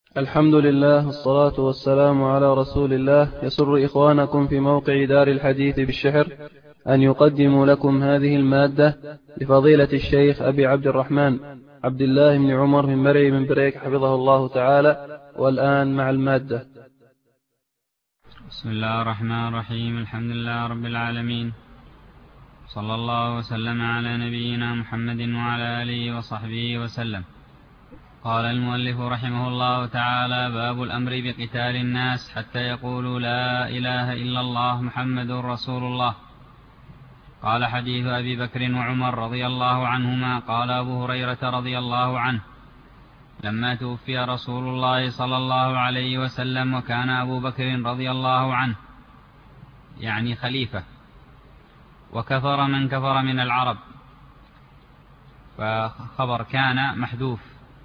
الحمد لله والصلاة والسلام على رسول الله. يسر إخوانكم في موقع دار الحديث بالشحر أن يقدموا لكم هذه المادة لفضيلة الشيخ أبي عبد الرحمن عبد الله بن عمر من مرعي من بريك حفظه الله تعالى. والآن مع المادة. بسم الله الرحمن الرحيم. الحمد لله رب العالمين، صلى الله وسلم على نبينا محمد وعلى آله وصحبه وسلم. قال المؤلف رحمه الله تعالى: باب الأمر بقتال الناس حتى يقولوا لا إله إلا الله محمد رسول الله. قال: حديث أبي بكر وعمر رضي الله عنهما. قال أبو هريرة رضي الله عنه: لما توفي رسول الله صلى الله عليه وسلم وكان أبو بكر رضي الله عنه يعني خليفة، وكفر من كفر من العرب، فخبر كان محذوف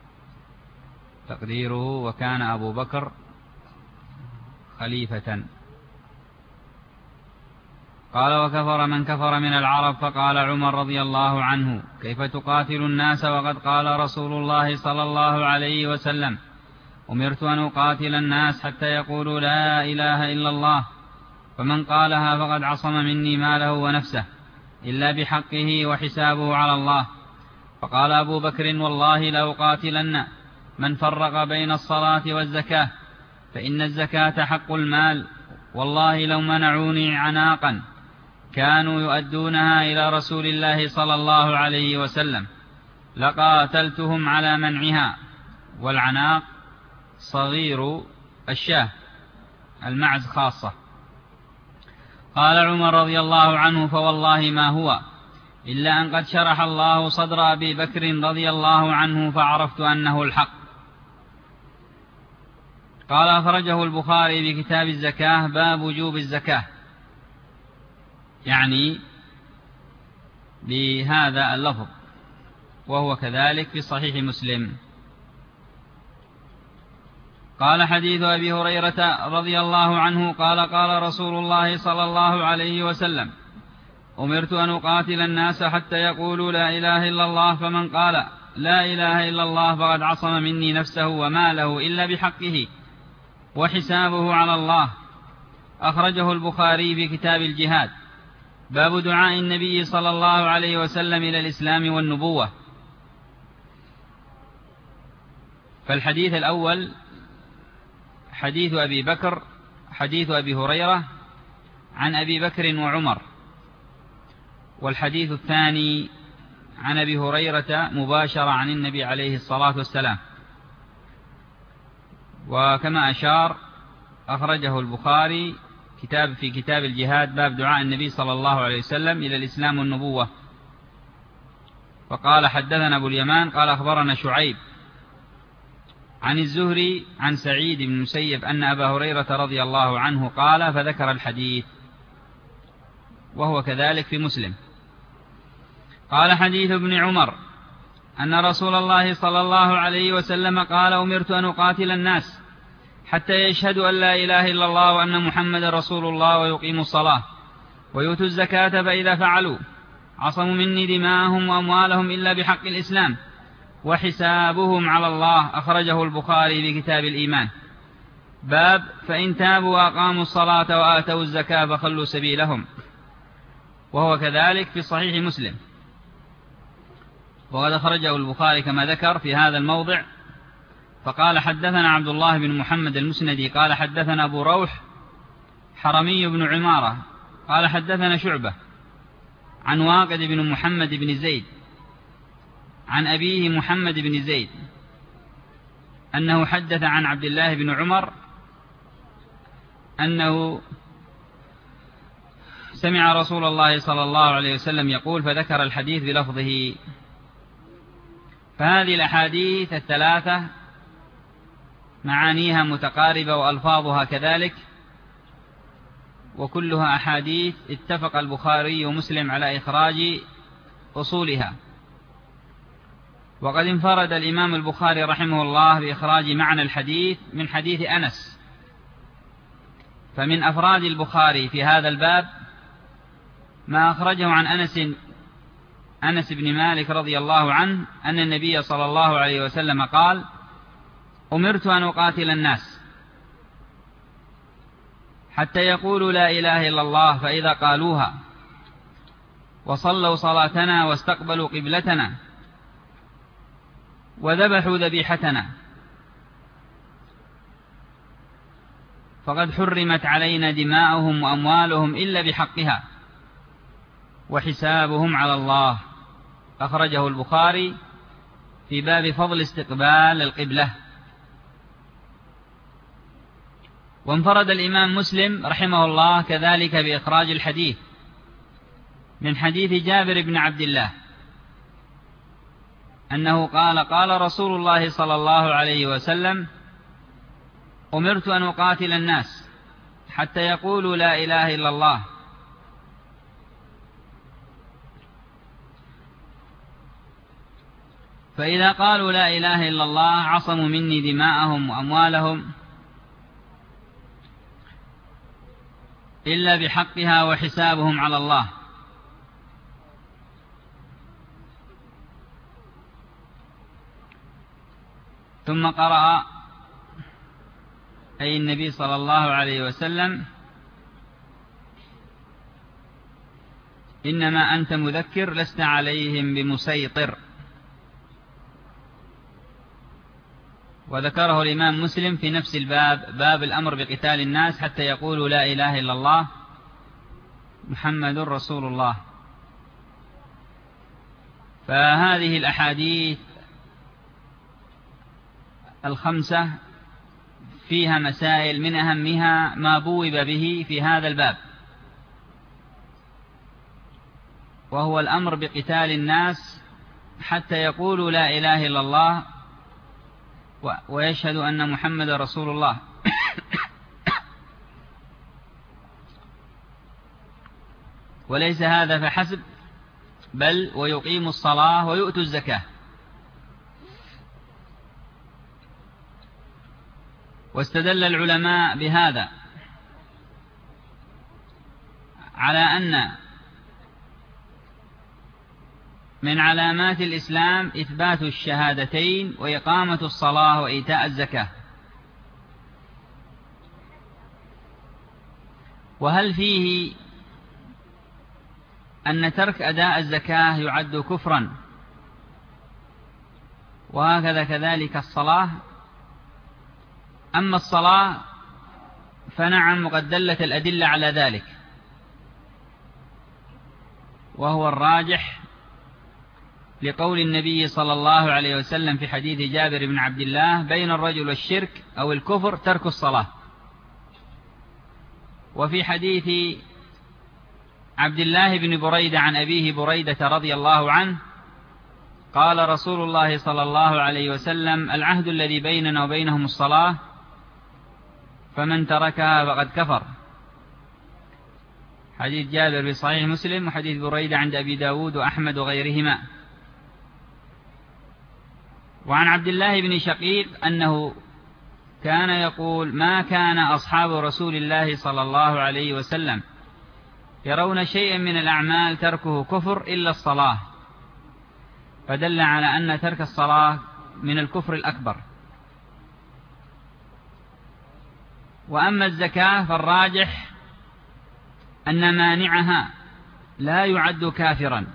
تقديره وكان أبو بكر خليفة. قال: وكفر من كفر من العرب. فقال عمر رضي الله عنه: كيف تقاتل الناس وقد قال رسول الله صلى الله عليه وسلم: أمرت أن أقاتل الناس حتى يقولوا لا إله إلا الله، فمن قالها فقد عصم مني ماله ونفسه إلا بحقه وحسابه على الله. فقال أبو بكر: والله لأقاتلن من فرق بين الصلاة والزكاة، فإن الزكاة حق المال، والله لو منعوني عناقا كانوا يؤدونها إلى رسول الله صلى الله عليه وسلم لقاتلتهم على منعها. والعناق صغير الشاه، المعز خاصة. قال عمر رضي الله عنه: فوالله ما هو إلا أن قد شرح الله صدر أبي بكر رضي الله عنه فعرفت أنه الحق. قال: أخرجه البخاري بكتاب الزكاة باب وجوب الزكاة، يعني بهذا اللفظ، وهو كذلك في صحيح مسلم. قال: حديث أبي هريرة رضي الله عنه قال: قال رسول الله صلى الله عليه وسلم: أمرت أن أقاتل الناس حتى يقولوا لا إله إلا الله، فمن قال لا إله إلا الله فقد عصم مني نفسه وماله إلا بحقه وحسابه على الله. أخرجه البخاري في كتاب الجهاد باب دعاء النبي صلى الله عليه وسلم إلى الإسلام والنبوة. فالحديث الأول حديث أبي بكر، حديث أبي هريرة عن أبي بكر وعمر، والحديث الثاني عن أبي هريرة مباشرة عن النبي عليه الصلاة والسلام. وكما أشار أخرجه البخاري في كتاب الجهاد باب دعاء النبي صلى الله عليه وسلم إلى الإسلام والنبوة. فقال: حدثنا أبو اليمان قال: أخبرنا شعيب عن الزهري عن سعيد بن المسيب أن أبا هريرة رضي الله عنه قال، فذكر الحديث، وهو كذلك في مسلم. قال: حديث ابن عمر أن رسول الله صلى الله عليه وسلم قال: أمرت أن أقاتل الناس حتى يشهدوا أن لا إله إلا الله وأن محمد رسول الله ويقيموا الصلاة ويؤتوا الزكاة، فإذا فعلوا عصموا مني دماءهم وأموالهم إلا بحق الإسلام وحسابهم على الله. أخرجه البخاري في كتاب الإيمان باب فإن تابوا وأقاموا الصلاة وآتوا الزكاة فخلوا سبيلهم، وهو كذلك في صحيح مسلم. وقد أخرجه البخاري كما ذكر في هذا الموضع. فقال: حدثنا عبد الله بن محمد المسندي قال: حدثنا أبو روح حرمي بن عمارة قال: حدثنا شعبة عن واقد بن محمد بن زيد عن أبيه محمد بن زيد أنه حدث عن عبد الله بن عمر أنه سمع رسول الله صلى الله عليه وسلم يقول، فذكر الحديث بلفظه. فهذه الأحاديث الثلاثة معانيها متقاربة وألفاظها كذلك، وكلها أحاديث اتفق البخاري ومسلم على إخراج أصولها. وقد انفرد الإمام البخاري رحمه الله بإخراج معنى الحديث من حديث أنس. فمن أفراد البخاري في هذا الباب ما أخرجه عن أنس بن مالك رضي الله عنه أن النبي صلى الله عليه وسلم قال: أمرت أن أقاتل الناس حتى يقولوا لا إله إلا الله، فإذا قالوها وصلوا صلاتنا واستقبلوا قبلتنا وذبحوا ذبيحتنا فقد حرمت علينا دماؤهم وأموالهم إلا بحقها وحسابهم على الله. أخرجه البخاري في باب فضل استقبال القبلة. وانفرد الإمام مسلم رحمه الله كذلك بإخراج الحديث من حديث جابر بن عبد الله أنه قال: قال رسول الله صلى الله عليه وسلم: أمرت أن أقاتل الناس حتى يقولوا لا إله إلا الله، فإذا قالوا لا إله إلا الله عصموا مني دماءهم وأموالهم إلا بحقها وحسابهم على الله. ثم قرأ أي النبي صلى الله عليه وسلم: إنما أنت مذكر لست عليهم بمسيطر. وذكره الإمام مسلم في نفس الباب، باب الأمر بقتال الناس حتى يقولوا لا إله إلا الله محمد رسول الله. فهذه الأحاديث الخمسة فيها مسائل، من أهمها ما بوب به في هذا الباب، وهو الأمر بقتال الناس حتى يقولوا لا إله إلا الله ويشهد أن محمد رسول الله. وليس هذا فحسب، بل ويقيم الصلاة ويؤتوا الزكاة. واستدل العلماء بهذا على أن من علامات الإسلام إثبات الشهادتين وإقامة الصلاة وإيتاء الزكاة. وهل فيه أن ترك أداء الزكاة يعد كفرا؟ وهكذا كذلك الصلاة. أما الصلاة فنعم، وقد دلت الأدلة على ذلك، وهو الراجح لقول النبي صلى الله عليه وسلم في حديث جابر بن عبد الله: بين الرجل والشرك أو الكفر ترك الصلاة. وفي حديث عبد الله بن بريدة عن أبيه بريدة رضي الله عنه قال رسول الله صلى الله عليه وسلم: العهد الذي بيننا وبينهم الصلاة، فمن تركها فقد كفر. حديث جابر في صحيح مسلم، وحديث بريدة عند أبي داود وأحمد وغيرهما. وعن عبد الله بن شقيق أنه كان يقول: ما كان أصحاب رسول الله صلى الله عليه وسلم يرون شيئا من الأعمال تركه كفر إلا الصلاة، فدل على أن ترك الصلاة من الكفر الأكبر. وأما الزكاة فالراجح أن مانعها لا يعد كافرا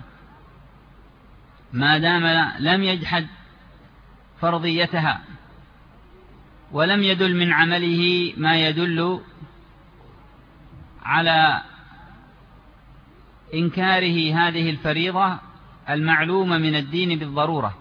ما دام لم يجحد فرضيتها ولم يدل من عمله ما يدل على إنكاره هذه الفريضة المعلومة من الدين بالضرورة.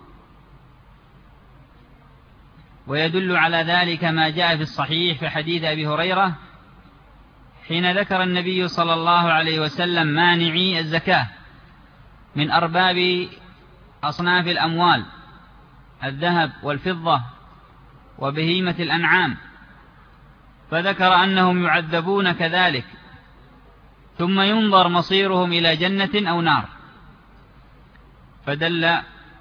ويدل على ذلك ما جاء في الصحيح في حديث أبي هريرة حين ذكر النبي صلى الله عليه وسلم مانعي الزكاة من أرباب أصناف الأموال: الذهب والفضة وبهيمة الأنعام، فذكر أنهم يعذبون كذلك، ثم ينظر مصيرهم إلى جنة أو نار، فدل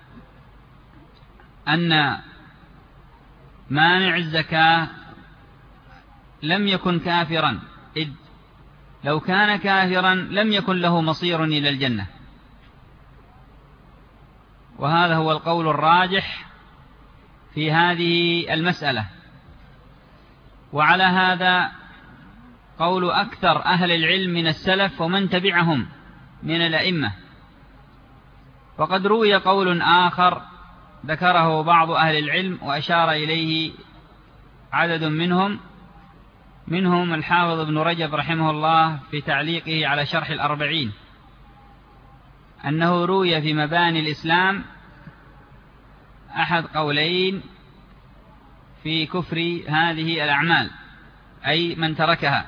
أن مانع الزكاة لم يكن كافرا، إذ لو كان كافرا لم يكن له مصير إلى الجنة. وهذا هو القول الراجح في هذه المسألة. وعلى هذا قول أكثر أهل العلم من السلف ومن تبعهم من الأئمة. وقد روي قول آخر ذكره بعض أهل العلم وأشار إليه عدد منهم الحافظ ابن رجب رحمه الله في تعليقه على شرح الأربعين، أنه روي في مباني الإسلام أحد قولين في كفر هذه الأعمال، أي من تركها.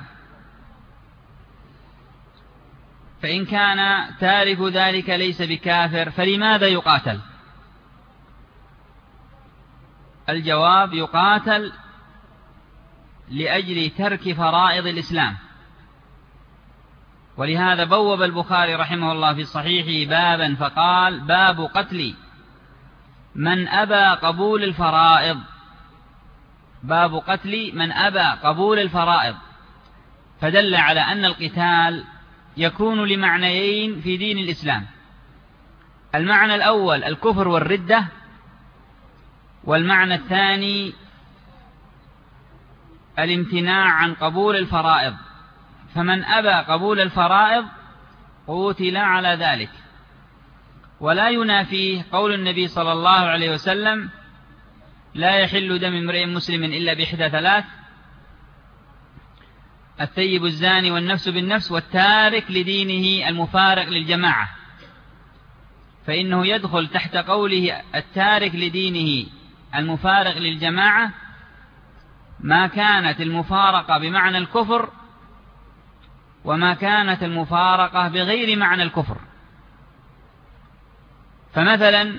فإن كان تارك ذلك ليس بكافر فلماذا يقاتل؟ الجواب: يقاتل لأجل ترك فرائض الإسلام. ولهذا بوب البخاري رحمه الله في صحيحه بابا فقال: باب قتل من أبى قبول الفرائض. باب قتل من أبى قبول الفرائض، فدل على أن القتال يكون لمعنيين في دين الإسلام: المعنى الأول الكفر والردة، والمعنى الثاني الامتناع عن قبول الفرائض. فمن أبى قبول الفرائض قتل على ذلك. ولا ينافيه قول النبي صلى الله عليه وسلم: لا يحل دم امرئ مسلم إلا بإحدى ثلاث: الثيب الزاني والنفس بالنفس والتارك لدينه المفارق للجماعة. فإنه يدخل تحت قوله التارك لدينه المفارق للجماعة ما كانت المفارقة بمعنى الكفر وما كانت المفارقة بغير معنى الكفر. فمثلا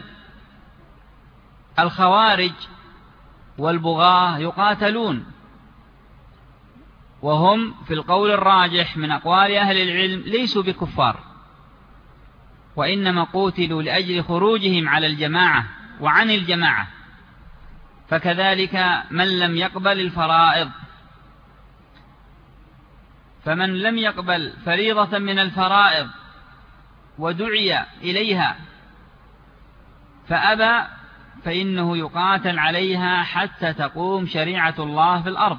الخوارج والبغاة يقاتلون، وهم في القول الراجح من أقوال أهل العلم ليسوا بكفار، وإنما قوتلوا لأجل خروجهم على الجماعة وعن الجماعة. فكذلك من لم يقبل الفرائض، فمن لم يقبل فريضة من الفرائض ودعي إليها فأبى فإنه يقاتل عليها حتى تقوم شريعة الله في الأرض.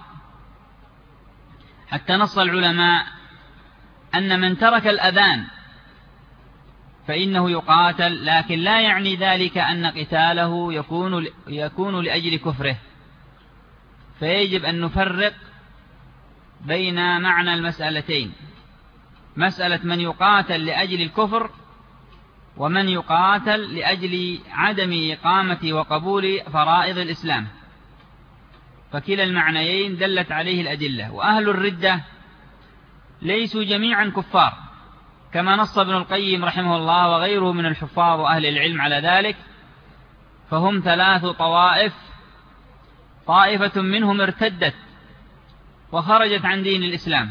حتى نص العلماء أن من ترك الأذان فإنه يقاتل، لكن لا يعني ذلك أن قتاله يكون لأجل كفره. فيجب أن نفرق بين معنى المسألتين: مسألة من يقاتل لأجل الكفر، ومن يقاتل لأجل عدم إقامة وقبول فرائض الإسلام. فكلا المعنيين دلت عليه الأدلة. وأهل الردة ليسوا جميعا كفار، كما نص ابن القيم رحمه الله وغيره من الحفاظ وأهل العلم على ذلك. فهم 3 طوائف: طائفة منهم ارتدت وخرجت عن دين الإسلام،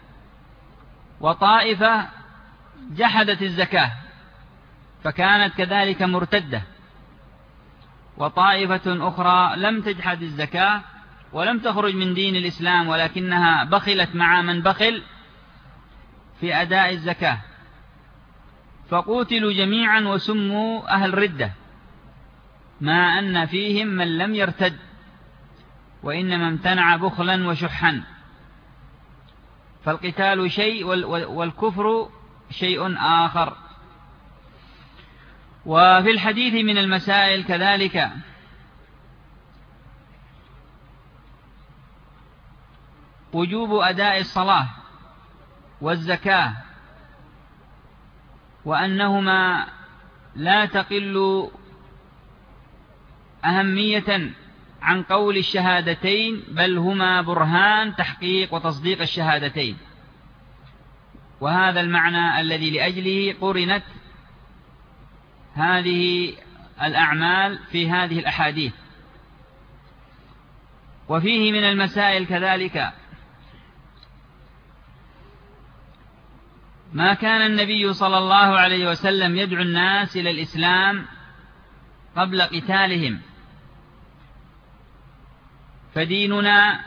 وطائفة جحدت الزكاة فكانت كذلك مرتدة، وطائفة أخرى لم تجحد الزكاة ولم تخرج من دين الإسلام ولكنها بخلت مع من بخل في أداء الزكاة، فقوتلوا جميعا وسموا أهل ردة، ما أن فيهم من لم يرتد وإنما امتنع بخلا وشحا. فالقتال شيء والكفر شيء آخر. وفي الحديث من المسائل كذلك وجوب أداء الصلاة والزكاة، وأنهما لا تقل أهمية عن قول الشهادتين، بل هما برهان تحقيق وتصديق الشهادتين. وهذا المعنى الذي لأجله قرنت هذه الأعمال في هذه الأحاديث. وفيه من المسائل كذلك ما كان النبي صلى الله عليه وسلم يدعو الناس إلى الإسلام قبل قتالهم، فديننا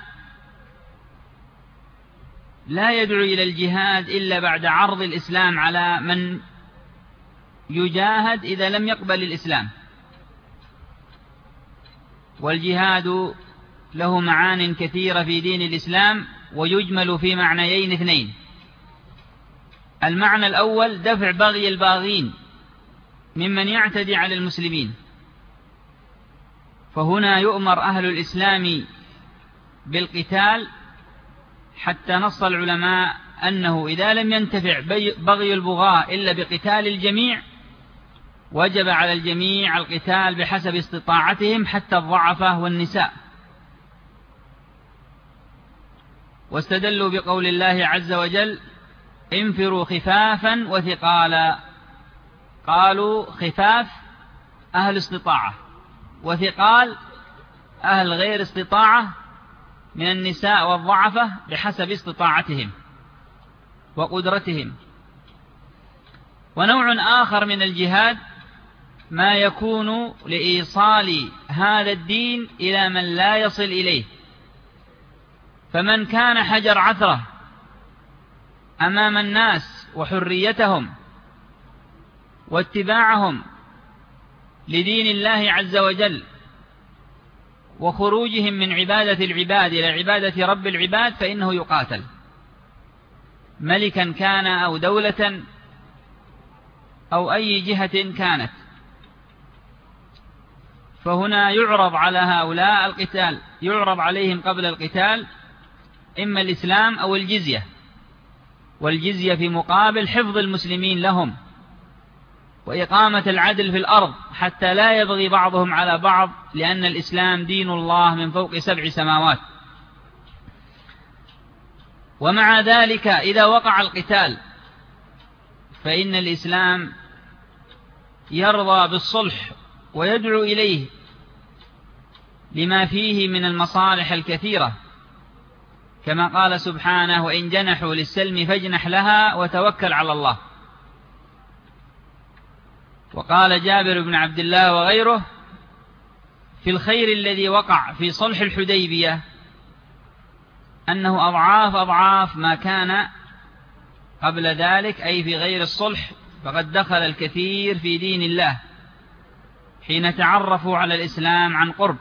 لا يدعو إلى الجهاد إلا بعد عرض الإسلام على من يجاهد إذا لم يقبل الإسلام. والجهاد له معان كثيرة في دين الإسلام، ويجمل في معنيين اثنين. المعنى الأول دفع بغي الباغين ممن يعتدي على المسلمين، فهنا يؤمر أهل الإسلام بالقتال، حتى نص العلماء أنه إذا لم ينتفع بغي البغاة إلا بقتال الجميع وجب على الجميع القتال بحسب استطاعتهم حتى الضعفة والنساء. واستدلوا بقول الله عز وجل: انفروا خفافا وثقالا. قالوا خفاف أهل استطاعة، وثقال أهل غير استطاعة من النساء والضعفة بحسب استطاعتهم وقدرتهم. ونوع آخر من الجهاد ما يكون لإيصال هذا الدين إلى من لا يصل إليه، فمن كان حجر عثرة أمام الناس وحريتهم واتباعهم لدين الله عز وجل وخروجهم من عبادة العباد إلى عبادة رب العباد، فإنه يقاتل، ملكا كان أو دولة أو أي جهة كانت. فهنا يعرض على هؤلاء القتال، يعرض عليهم قبل القتال إما الإسلام أو الجزية، والجزية في مقابل حفظ المسلمين لهم وإقامة العدل في الأرض حتى لا يبغي بعضهم على بعض، لأن الإسلام دين الله من فوق 7 سماوات. ومع ذلك إذا وقع القتال فإن الإسلام يرضى بالصلح ويدعو إليه لما فيه من المصالح الكثيرة، كما قال سبحانه: وإن جنحوا للسلم فاجنح لها وتوكل على الله. وقال جابر بن عبد الله وغيره في الخير الذي وقع في صلح الحديبية أنه أضعاف أضعاف ما كان قبل ذلك، أي في غير الصلح، فقد دخل الكثير في دين الله حين تعرفوا على الإسلام عن قرب.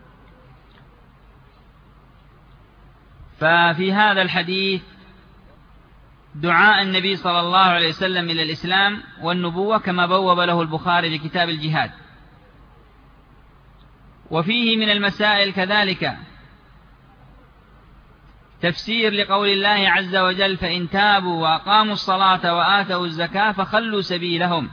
ففي هذا الحديث دعاء النبي صلى الله عليه وسلم إلى الإسلام والنبوة كما بوب له البخاري في كتاب الجهاد. وفيه من المسائل كذلك تفسير لقول الله عز وجل: فإن تابوا وأقاموا الصلاة وآتوا الزكاة فخلوا سبيلهم،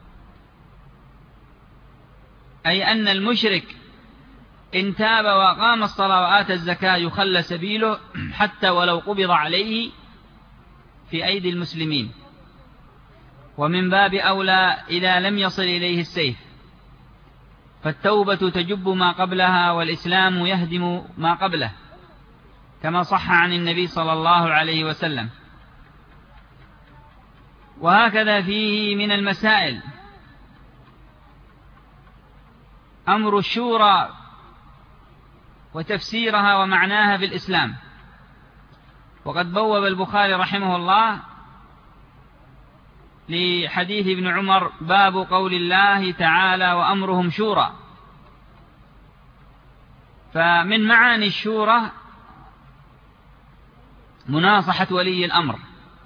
أي أن المشرك إن تاب وأقام الصلاة وآتى الزكاة يخلى سبيله حتى ولو قبض عليه في أيدي المسلمين، ومن باب أولى إذا لم يصل إليه السيف، فالتوبة تجب ما قبلها والإسلام يهدم ما قبله، كما صح عن النبي صلى الله عليه وسلم. وهكذا فيه من المسائل أمر الشورى وتفسيرها ومعناها في الإسلام. وقد بوب البخاري رحمه الله لحديث ابن عمر باب قول الله تعالى: وأمرهم شورى. فمن معاني الشورى مناصحة ولي الأمر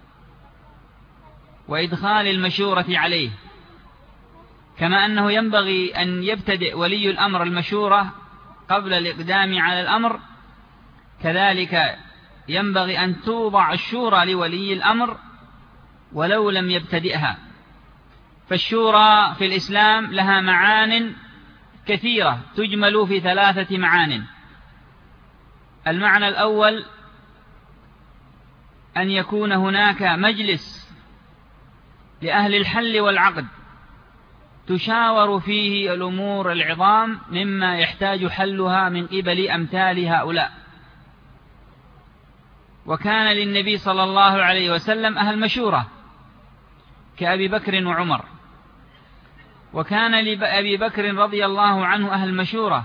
وإدخال المشورة عليه، كما أنه ينبغي أن يبتدئ ولي الأمر المشورة قبل الإقدام على الأمر، كذلك ينبغي أن توضع الشورى لولي الأمر ولو لم يبتدئها. فالشورى في الإسلام لها معان كثيرة تجمل في 3 معان. المعنى الأول أن يكون هناك مجلس لأهل الحل والعقد تشاور فيه الأمور العظام مما يحتاج حلها من قبل أمثال هؤلاء. وكان للنبي صلى الله عليه وسلم أهل مشورة كأبي بكر وعمر، وكان لأبي بكر رضي الله عنه أهل مشورة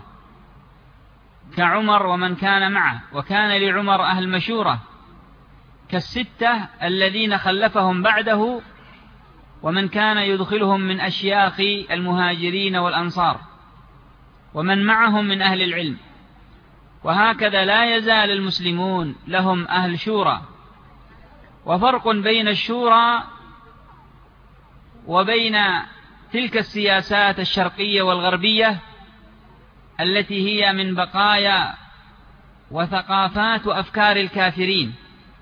كعمر ومن كان معه، وكان لعمر أهل مشورة كالستة الذين خلفهم بعده ومن كان يدخلهم من أشياخ المهاجرين والأنصار. ومن معهم من أهل العلم. وهكذا لا يزال المسلمون لهم أهل شورى. وفرق بين الشورى وبين تلك السياسات الشرقية والغربية التي هي من بقايا وثقافات وأفكار الكافرين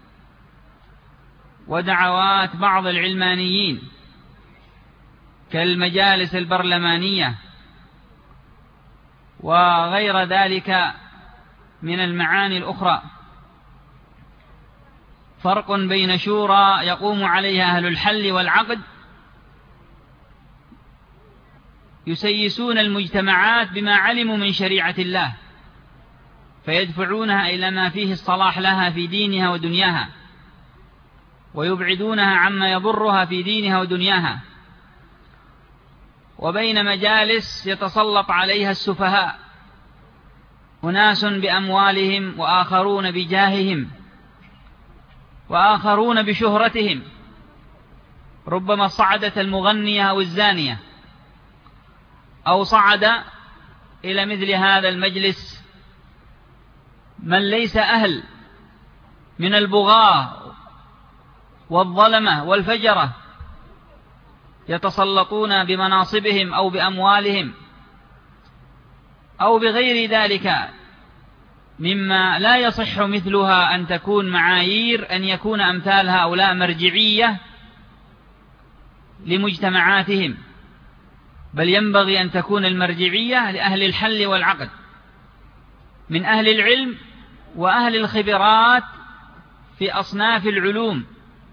ودعوات بعض العلمانيين كالمجالس البرلمانية وغير ذلك من المعاني الأخرى. فرق بين شورى يقوم عليها أهل الحل والعقد يسيسون المجتمعات بما علموا من شريعة الله فيدفعونها إلى ما فيه الصلاح لها في دينها ودنياها، ويبعدونها عما يضرها في دينها ودنياها. وبين مجالس يتسلط عليها السفهاء، أناس بأموالهم وآخرون بجاههم وآخرون بشهرتهم، ربما صعدت المغنية أو الزانية، أو صعد إلى مثل هذا المجلس من ليس أهل من البغاة والظلمة والفجرة يتسلطون بمناصبهم أو بأموالهم أو بغير ذلك مما لا يصح مثلها أن تكون معايير أن يكون أمثال هؤلاء مرجعية لمجتمعاتهم، بل ينبغي أن تكون المرجعية لأهل الحل والعقد من أهل العلم وأهل الخبرات في أصناف العلوم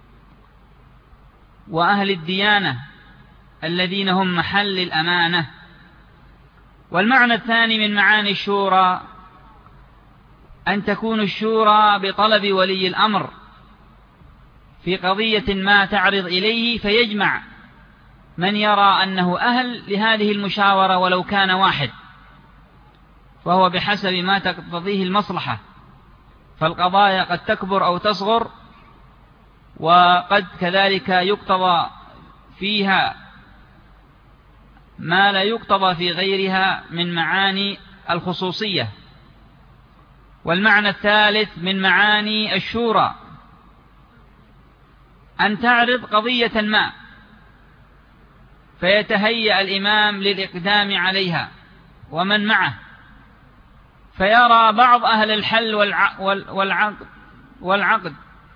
وأهل الديانة الذين هم محل الأمانة. والمعنى الثاني من معاني الشورى أن تكون الشورى بطلب ولي الأمر في قضية ما تعرض إليه، فيجمع من يرى أنه أهل لهذه المشاورة ولو كان واحد، فهو بحسب ما تقتضيه المصلحة، فالقضايا قد تكبر أو تصغر، وقد كذلك يقتضى فيها ما لا يقتضى في غيرها من معاني الخصوصية. والمعنى الثالث من معاني الشورى أن تعرض قضية ما فيتهيأ الإمام للإقدام عليها ومن معه، فيرى بعض أهل الحل والعقد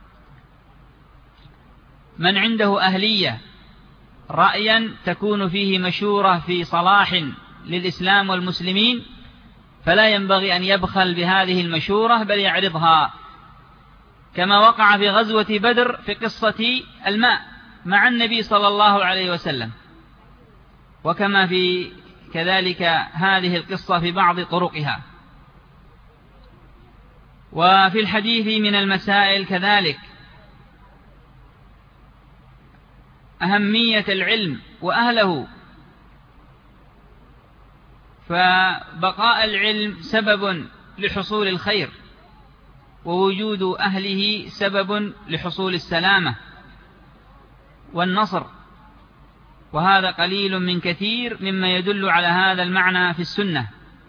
من عنده أهلية رأيا تكون فيه مشورة في صلاح للإسلام والمسلمين، فلا ينبغي أن يبخل بهذه المشورة بل يعرضها، كما وقع في غزوة بدر في قصة الماء مع النبي صلى الله عليه وسلم، وكما في كذلك هذه القصة في بعض طرقها. وفي الحديث من المسائل كذلك أهمية العلم وأهله، فبقاء العلم سبب لحصول الخير، ووجود أهله سبب لحصول السلامة والنصر، وهذا قليل من كثير مما يدل على هذا المعنى في السنة.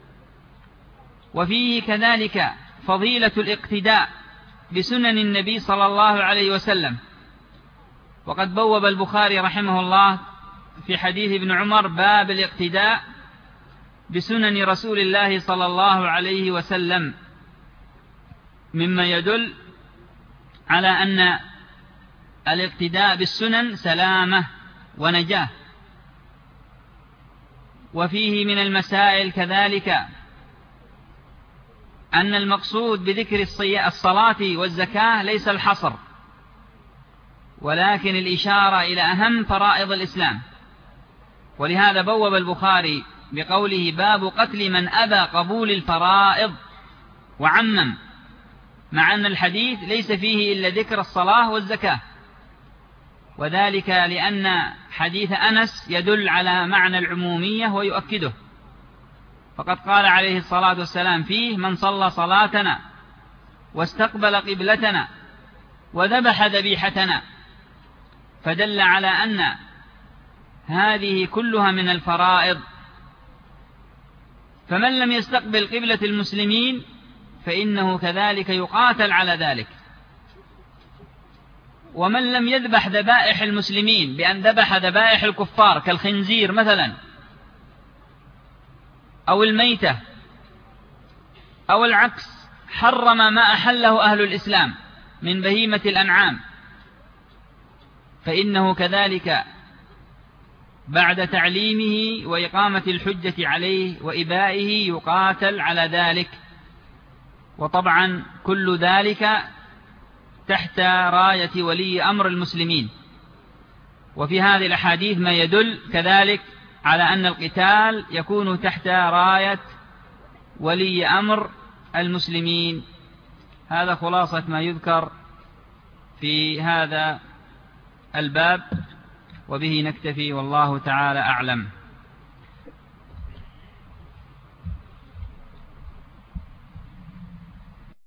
وفيه كذلك فضيلة الاقتداء بسنن النبي صلى الله عليه وسلم، وقد بوب البخاري رحمه الله في حديث ابن عمر باب الاقتداء بسنن رسول الله صلى الله عليه وسلم، مما يدل على أن الاقتداء بالسنن سلامة ونجاة. وفيه من المسائل كذلك أن المقصود بذكر الصلاة والزكاة ليس الحصر، ولكن الإشارة إلى أهم فرائض الإسلام، ولهذا بوب البخاري بقوله باب قتل من أبى قبول الفرائض وعمم، مع أن الحديث ليس فيه إلا ذكر الصلاة والزكاة، وذلك لأن حديث أنس يدل على معنى العمومية ويؤكده، فقد قال عليه الصلاة والسلام فيه من صلى صلاتنا واستقبل قبلتنا وذبح ذبيحتنا، فدل على أن هذه كلها من الفرائض فمن لم يستقبل قبلة المسلمين فإنه كذلك يقاتل على ذلك. ومن لم يذبح ذبائح المسلمين بأن ذبح ذبائح الكفار كالخنزير مثلا أو الميتة أو العكس، حرم ما أحله أهل الإسلام من بهيمة الأنعام، فإنه كذلك بعد تعليمه وإقامة الحجة عليه وإبائه يقاتل على ذلك. وطبعا كل ذلك تحت راية ولي أمر المسلمين. وفي هذه الأحاديث ما يدل كذلك على أن القتال يكون تحت راية ولي أمر المسلمين. هذا خلاصة ما يذكر في هذا الباب، وبه نكتفي والله تعالى أعلم.